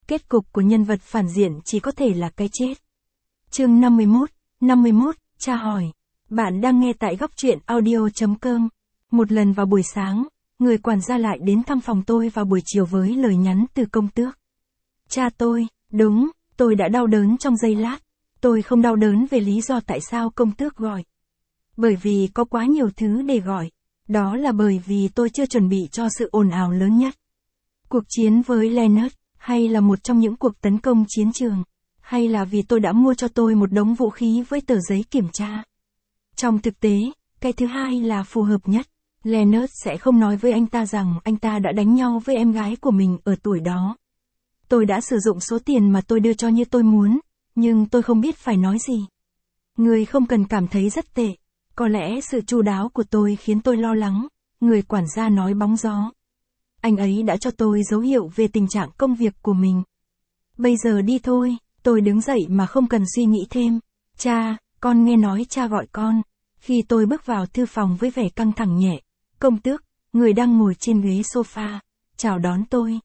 Kết cục của nhân vật phản diện chỉ có thể là cái chết. Chương 51, cha hỏi. Bạn đang nghe tại góc truyện audio.com. Một lần vào buổi sáng, người quản gia lại đến thăm phòng tôi vào buổi chiều với lời nhắn từ công tước. Cha tôi, đúng, tôi đã đau đớn trong giây lát. Tôi không đau đớn về lý do tại sao công tước gọi. Bởi vì có quá nhiều thứ để gọi. Đó là bởi vì tôi chưa chuẩn bị cho sự ồn ào lớn nhất. Cuộc chiến với Leonard, hay là một trong những cuộc tấn công chiến trường, hay là vì tôi đã mua cho tôi một đống vũ khí với tờ giấy kiểm tra. Trong thực tế, cái thứ hai là phù hợp nhất. Leonard sẽ không nói với anh ta rằng anh ta đã đánh nhau với em gái của mình ở tuổi đó. Tôi đã sử dụng số tiền mà tôi đưa cho như tôi muốn, nhưng tôi không biết phải nói gì. Người không cần cảm thấy rất tệ. Có lẽ sự chu đáo của tôi khiến tôi lo lắng, người quản gia nói bóng gió. Anh ấy đã cho tôi dấu hiệu về tình trạng công việc của mình. Bây giờ đi thôi, tôi đứng dậy mà không cần suy nghĩ thêm. Cha, con nghe nói cha gọi con. Khi tôi bước vào thư phòng với vẻ căng thẳng nhẹ, công tước, người đang ngồi trên ghế sofa, chào đón tôi.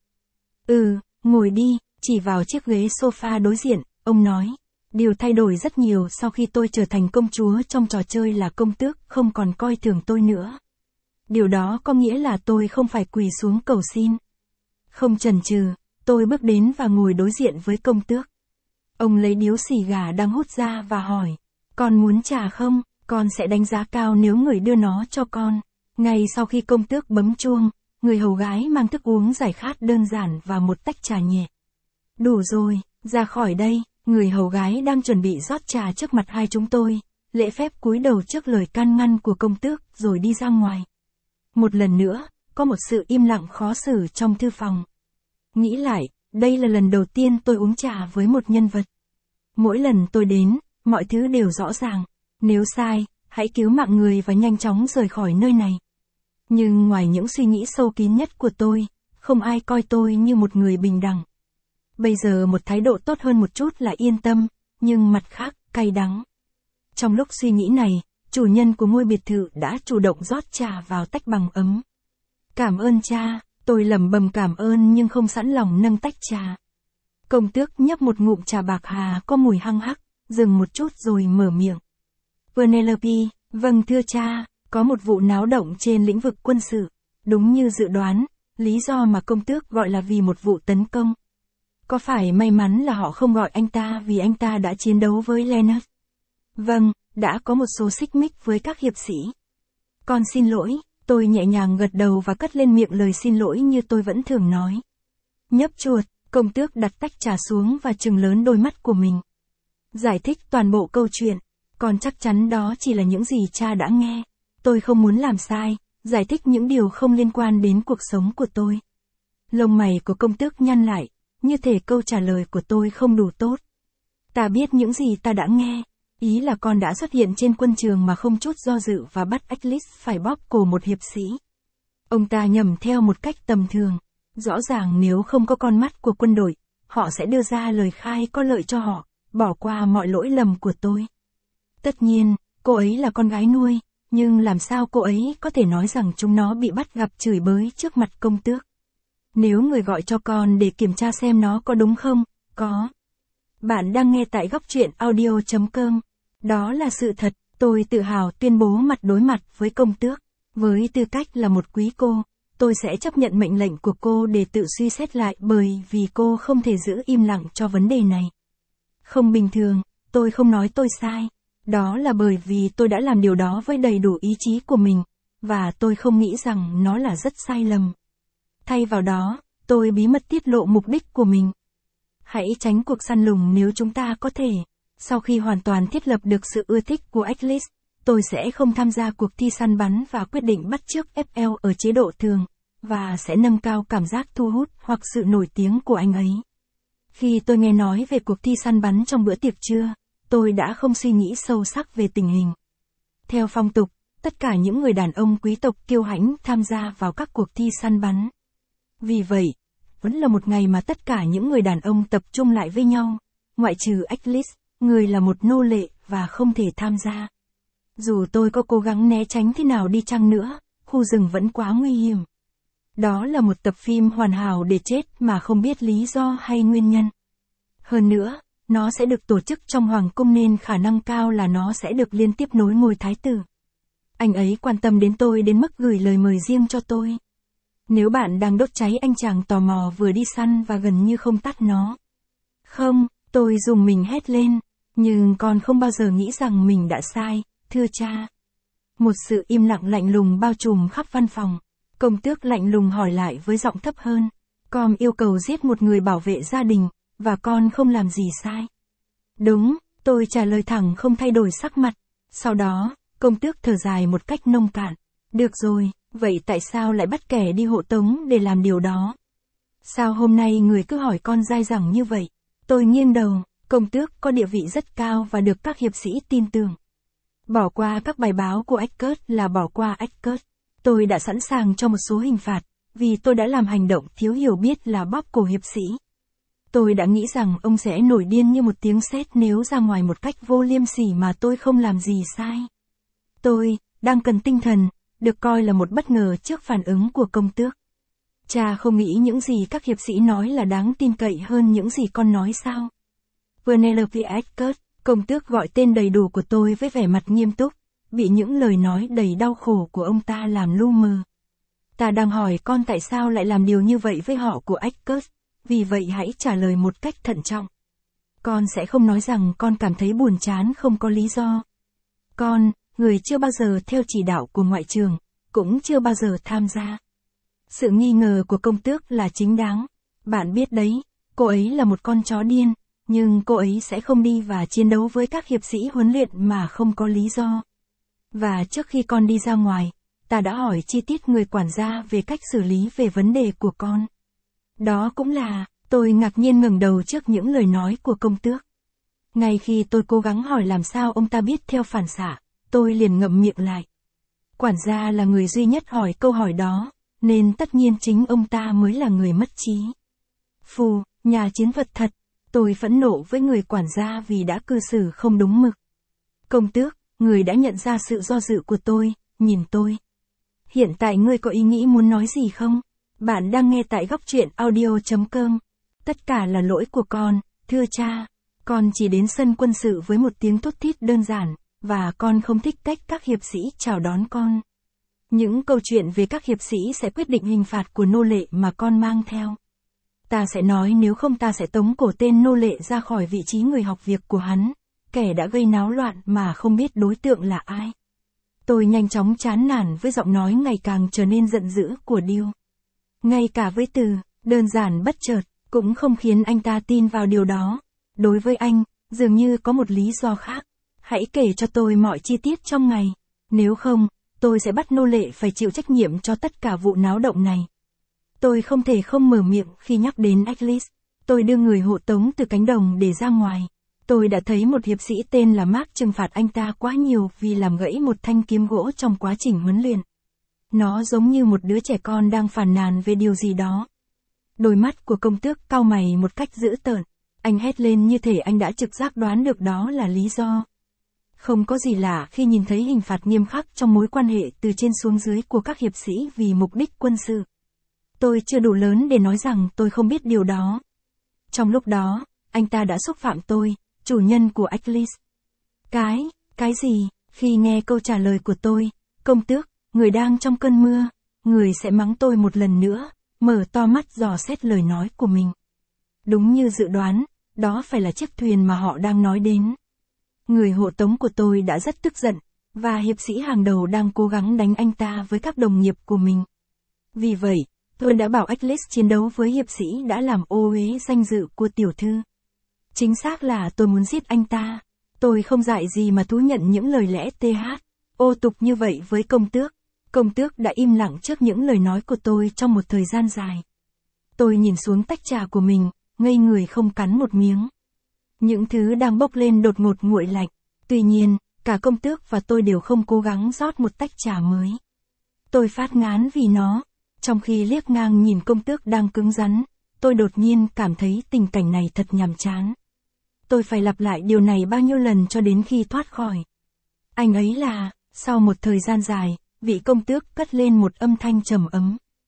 Ngồi đi, chỉ vào chiếc ghế sofa đối diện, ông nói. Điều thay đổi rất nhiều sau khi tôi trở thành công chúa trong trò chơi là công tước không còn coi thường tôi nữa. Điều đó có nghĩa là tôi không phải quỳ xuống cầu xin. Không chần chừ, tôi bước đến và ngồi đối diện với công tước. Ông lấy điếu xì gà đang hút ra và hỏi, con muốn trà không? Con sẽ đánh giá cao nếu người đưa nó cho con. Ngay sau khi công tước bấm chuông, người hầu gái mang thức uống giải khát đơn giản và một tách trà nhẹ. Đủ rồi, ra khỏi đây. Người hầu gái đang chuẩn bị rót trà trước mặt hai chúng tôi, lễ phép cúi đầu trước lời can ngăn của công tước rồi đi ra ngoài. Một lần nữa, có một sự im lặng khó xử trong thư phòng. Nghĩ lại, đây là lần đầu tiên tôi uống trà với một nhân vật. Mỗi lần tôi đến, mọi thứ đều rõ ràng. Nếu sai, hãy cứu mạng người và nhanh chóng rời khỏi nơi này. Nhưng ngoài những suy nghĩ sâu kín nhất của tôi, không ai coi tôi như một người bình đẳng. Bây giờ một thái độ tốt hơn một chút là yên tâm, nhưng mặt khác, cay đắng. Trong lúc suy nghĩ này, chủ nhân của ngôi biệt thự đã chủ động rót trà vào tách bằng ấm. Cảm ơn cha, tôi lẩm bẩm cảm ơn nhưng không sẵn lòng nâng tách trà. Công tước nhấp một ngụm trà bạc hà có mùi hăng hắc, dừng một chút rồi mở miệng. Penelope, vâng thưa cha, có một vụ náo động trên lĩnh vực quân sự. Đúng như dự đoán, lý do mà công tước gọi là vì một vụ tấn công. Có phải may mắn là họ không gọi anh ta vì anh ta đã chiến đấu với Leonard? Vâng, đã có một số xích mích với các hiệp sĩ. Con xin lỗi, tôi nhẹ nhàng gật đầu và cất lên miệng lời xin lỗi như tôi vẫn thường nói. Nhấp chuột, công tước đặt tách trà xuống và trừng lớn đôi mắt của mình. Giải thích toàn bộ câu chuyện, con chắc chắn đó chỉ là những gì cha đã nghe. Tôi không muốn làm sai, giải thích những điều không liên quan đến cuộc sống của tôi. Lông mày của công tước nhăn lại. Như thể câu trả lời của tôi không đủ tốt. Ta biết những gì ta đã nghe. Ý là con đã xuất hiện trên quân trường mà không chút do dự và bắt Achilles phải bóp cổ một hiệp sĩ. Ông ta nhầm theo một cách tầm thường. Rõ ràng nếu không có con mắt của quân đội, họ sẽ đưa ra lời khai có lợi cho họ, bỏ qua mọi lỗi lầm của tôi. Tất nhiên, cô ấy là con gái nuôi, nhưng làm sao cô ấy có thể nói rằng chúng nó bị bắt gặp chửi bới trước mặt công tước? Nếu người gọi cho con để kiểm tra xem nó có đúng không, có. Bạn đang nghe tại góc truyện audio.com. Đó là sự thật, tôi tự hào tuyên bố mặt đối mặt với công tước. Với tư cách là một quý cô, tôi sẽ chấp nhận mệnh lệnh của cô để tự suy xét lại bởi vì cô không thể giữ im lặng cho vấn đề này. Không bình thường, tôi không nói tôi sai. Đó là bởi vì tôi đã làm điều đó với đầy đủ ý chí của mình, và tôi không nghĩ rằng nó là rất sai lầm. Thay vào đó, tôi bí mật tiết lộ mục đích của mình. Hãy tránh cuộc săn lùng nếu chúng ta có thể. Sau khi hoàn toàn thiết lập được sự ưa thích của Achilles, tôi sẽ không tham gia cuộc thi săn bắn và quyết định bắt chước FL ở chế độ thường, và sẽ nâng cao cảm giác thu hút hoặc sự nổi tiếng của anh ấy. Khi tôi nghe nói về cuộc thi săn bắn trong bữa tiệc trưa, tôi đã không suy nghĩ sâu sắc về tình hình. Theo phong tục, tất cả những người đàn ông quý tộc kiêu hãnh tham gia vào các cuộc thi săn bắn. Vì vậy, vẫn là một ngày mà tất cả những người đàn ông tập trung lại với nhau, ngoại trừ Achilles, người là một nô lệ và không thể tham gia. Dù tôi có cố gắng né tránh thế nào đi chăng nữa, khu rừng vẫn quá nguy hiểm. Đó là một tập phim hoàn hảo để chết mà không biết lý do hay nguyên nhân. Hơn nữa, nó sẽ được tổ chức trong hoàng cung nên khả năng cao là nó sẽ được liên tiếp nối ngôi thái tử. Anh ấy quan tâm đến tôi đến mức gửi lời mời riêng cho tôi. Nếu bạn đang đốt cháy anh chàng tò mò vừa đi săn và gần như không tắt nó. Không, tôi dùng mình hét lên, nhưng con không bao giờ nghĩ rằng mình đã sai, thưa cha. Một sự im lặng lạnh lùng bao trùm khắp văn phòng. Công tước lạnh lùng hỏi lại với giọng thấp hơn. Con yêu cầu giết một người bảo vệ gia đình, và con không làm gì sai. Đúng, tôi trả lời thẳng không thay đổi sắc mặt. Sau đó, công tước thở dài một cách nông cạn. Được rồi, vậy tại sao lại bắt kẻ đi hộ tống để làm điều đó? Sao hôm nay người cứ hỏi con dai dẳng như vậy? Tôi nghiêng đầu, công tước có địa vị rất cao và được các hiệp sĩ tin tưởng. Bỏ qua các bài báo của Eckert là bỏ qua Eckert. Tôi đã sẵn sàng cho một số hình phạt, vì tôi đã làm hành động thiếu hiểu biết là bóp cổ hiệp sĩ. Tôi đã nghĩ rằng ông sẽ nổi điên như một tiếng sét nếu ra ngoài một cách vô liêm sỉ mà tôi không làm gì sai. Tôi, đang cần tinh thần, được coi là một bất ngờ trước phản ứng của công tước. Cha không nghĩ những gì các hiệp sĩ nói là đáng tin cậy hơn những gì con nói sao? Penelope Eckert, công tước gọi tên đầy đủ của tôi với vẻ mặt nghiêm túc, bị những lời nói đầy đau khổ của ông ta làm lu mờ. Ta đang hỏi con tại sao lại làm điều như vậy với họ của Eckert, vì vậy hãy trả lời một cách thận trọng. Con sẽ không nói rằng con cảm thấy buồn chán không có lý do. Con, người chưa bao giờ theo chỉ đạo của ngoại trưởng, cũng chưa bao giờ tham gia. Sự nghi ngờ của công tước là chính đáng. Bạn biết đấy, cô ấy là một con chó điên, nhưng cô ấy sẽ không đi và chiến đấu với các hiệp sĩ huấn luyện mà không có lý do. Và trước khi con đi ra ngoài, ta đã hỏi chi tiết người quản gia về cách xử lý về vấn đề của con. Đó cũng là, tôi ngạc nhiên ngẩng đầu trước những lời nói của công tước. Ngay khi tôi cố gắng hỏi làm sao ông ta biết theo phản xạ, tôi liền ngậm miệng lại. Quản gia là người duy nhất hỏi câu hỏi đó, nên tất nhiên chính ông ta mới là người mất trí. Phù, nhà chiến thuật thật, tôi phẫn nộ với người quản gia vì đã cư xử không đúng mực. Công tước, người đã nhận ra sự do dự của tôi, nhìn tôi. Hiện tại ngươi có ý nghĩ muốn nói gì không? Bạn đang nghe tại góc truyện audio.com. Tất cả là lỗi của con, thưa cha. Con chỉ đến sân quân sự với một tiếng thút thít đơn giản, và con không thích cách các hiệp sĩ chào đón con. Những câu chuyện về các hiệp sĩ sẽ quyết định hình phạt của nô lệ mà con mang theo. Ta sẽ nói nếu không ta sẽ tống cổ tên nô lệ ra khỏi vị trí người học việc của hắn, kẻ đã gây náo loạn mà không biết đối tượng là ai. Tôi nhanh chóng chán nản với giọng nói ngày càng trở nên giận dữ của Điêu. Ngay cả với từ, đơn giản bất chợt, cũng không khiến anh ta tin vào điều đó. Đối với anh, dường như có một lý do khác. Hãy kể cho tôi mọi chi tiết trong ngày. Nếu không, tôi sẽ bắt nô lệ phải chịu trách nhiệm cho tất cả vụ náo động này. Tôi không thể không mở miệng khi nhắc đến Achilles. Tôi đưa người hộ tống từ cánh đồng để ra ngoài. Tôi đã thấy một hiệp sĩ tên là Mark trừng phạt anh ta quá nhiều vì làm gãy một thanh kiếm gỗ trong quá trình huấn luyện. Nó giống như một đứa trẻ con đang phàn nàn về điều gì đó. Đôi mắt của công tước cau mày một cách dữ tợn. Anh hét lên như thể anh đã trực giác đoán được đó là lý do. Không có gì lạ khi nhìn thấy hình phạt nghiêm khắc trong mối quan hệ từ trên xuống dưới của các hiệp sĩ vì mục đích quân sự. Tôi chưa đủ lớn để nói rằng tôi không biết điều đó. Trong lúc đó, anh ta đã xúc phạm tôi, chủ nhân của Achilles. Cái gì? Khi nghe câu trả lời của tôi, công tước, người đang trong cơn mưa, người sẽ mắng tôi một lần nữa, mở to mắt dò xét lời nói của mình. Đúng như dự đoán, đó phải là chiếc thuyền mà họ đang nói đến. Người hộ tống của tôi đã rất tức giận, và hiệp sĩ hàng đầu đang cố gắng đánh anh ta với các đồng nghiệp của mình. Vì vậy, tôi đã bảo Achilles chiến đấu với hiệp sĩ đã làm ô uế danh dự của tiểu thư. Chính xác là tôi muốn giết anh ta. Tôi không dại gì mà thú nhận những lời lẽ ô tục như vậy với công tước. Công tước đã im lặng trước những lời nói của tôi trong một thời gian dài. Tôi nhìn xuống tách trà của mình, ngây người không cắn một miếng. Những thứ đang bốc lên đột ngột nguội lạnh. Tuy nhiên, cả công tước và tôi đều không cố gắng rót một tách trà mới. Tôi phát ngán vì nó. Trong khi liếc ngang nhìn công tước đang cứng rắn, tôi đột nhiên cảm thấy tình cảnh này thật nhàm chán. Tôi phải lặp lại điều này bao nhiêu lần cho đến khi thoát khỏi. Anh ấy là, sau một thời gian dài, vị công tước cất lên một âm thanh trầm ấm.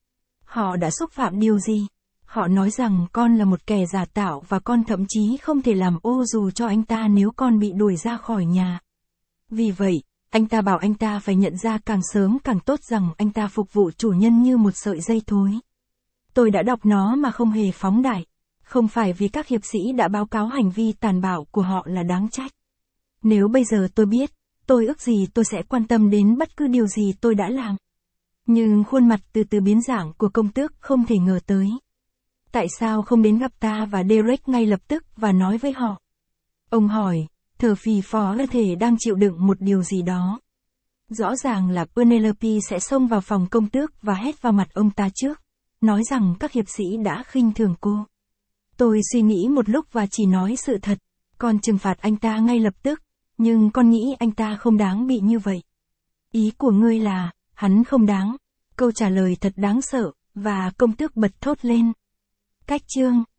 Họ đã xúc phạm điều gì? Họ nói rằng con là một kẻ giả tạo và con thậm chí không thể làm ô dù cho anh ta nếu con bị đuổi ra khỏi nhà. Vì vậy, anh ta bảo anh ta phải nhận ra càng sớm càng tốt rằng anh ta phục vụ chủ nhân như một sợi dây thối. Tôi đã đọc nó mà không hề phóng đại. Không phải vì các hiệp sĩ đã báo cáo hành vi tàn bạo của họ là đáng trách. Nếu bây giờ tôi biết, tôi ước gì tôi sẽ quan tâm đến bất cứ điều gì tôi đã làm. Nhưng khuôn mặt từ từ biến dạng của công tước không thể ngờ tới. Tại sao không đến gặp ta và Derek ngay lập tức và nói với họ? Ông hỏi, thở phì phò như thể đang chịu đựng một điều gì đó. Rõ ràng là Penelope sẽ xông vào phòng công tước và hét vào mặt ông ta trước, nói rằng các hiệp sĩ đã khinh thường cô. Tôi suy nghĩ một lúc và chỉ nói sự thật, con trừng phạt anh ta ngay lập tức, nhưng con nghĩ anh ta không đáng bị như vậy. Ý của ngươi là, hắn không đáng. Câu trả lời thật đáng sợ, và công tước bật thốt lên. Cách chương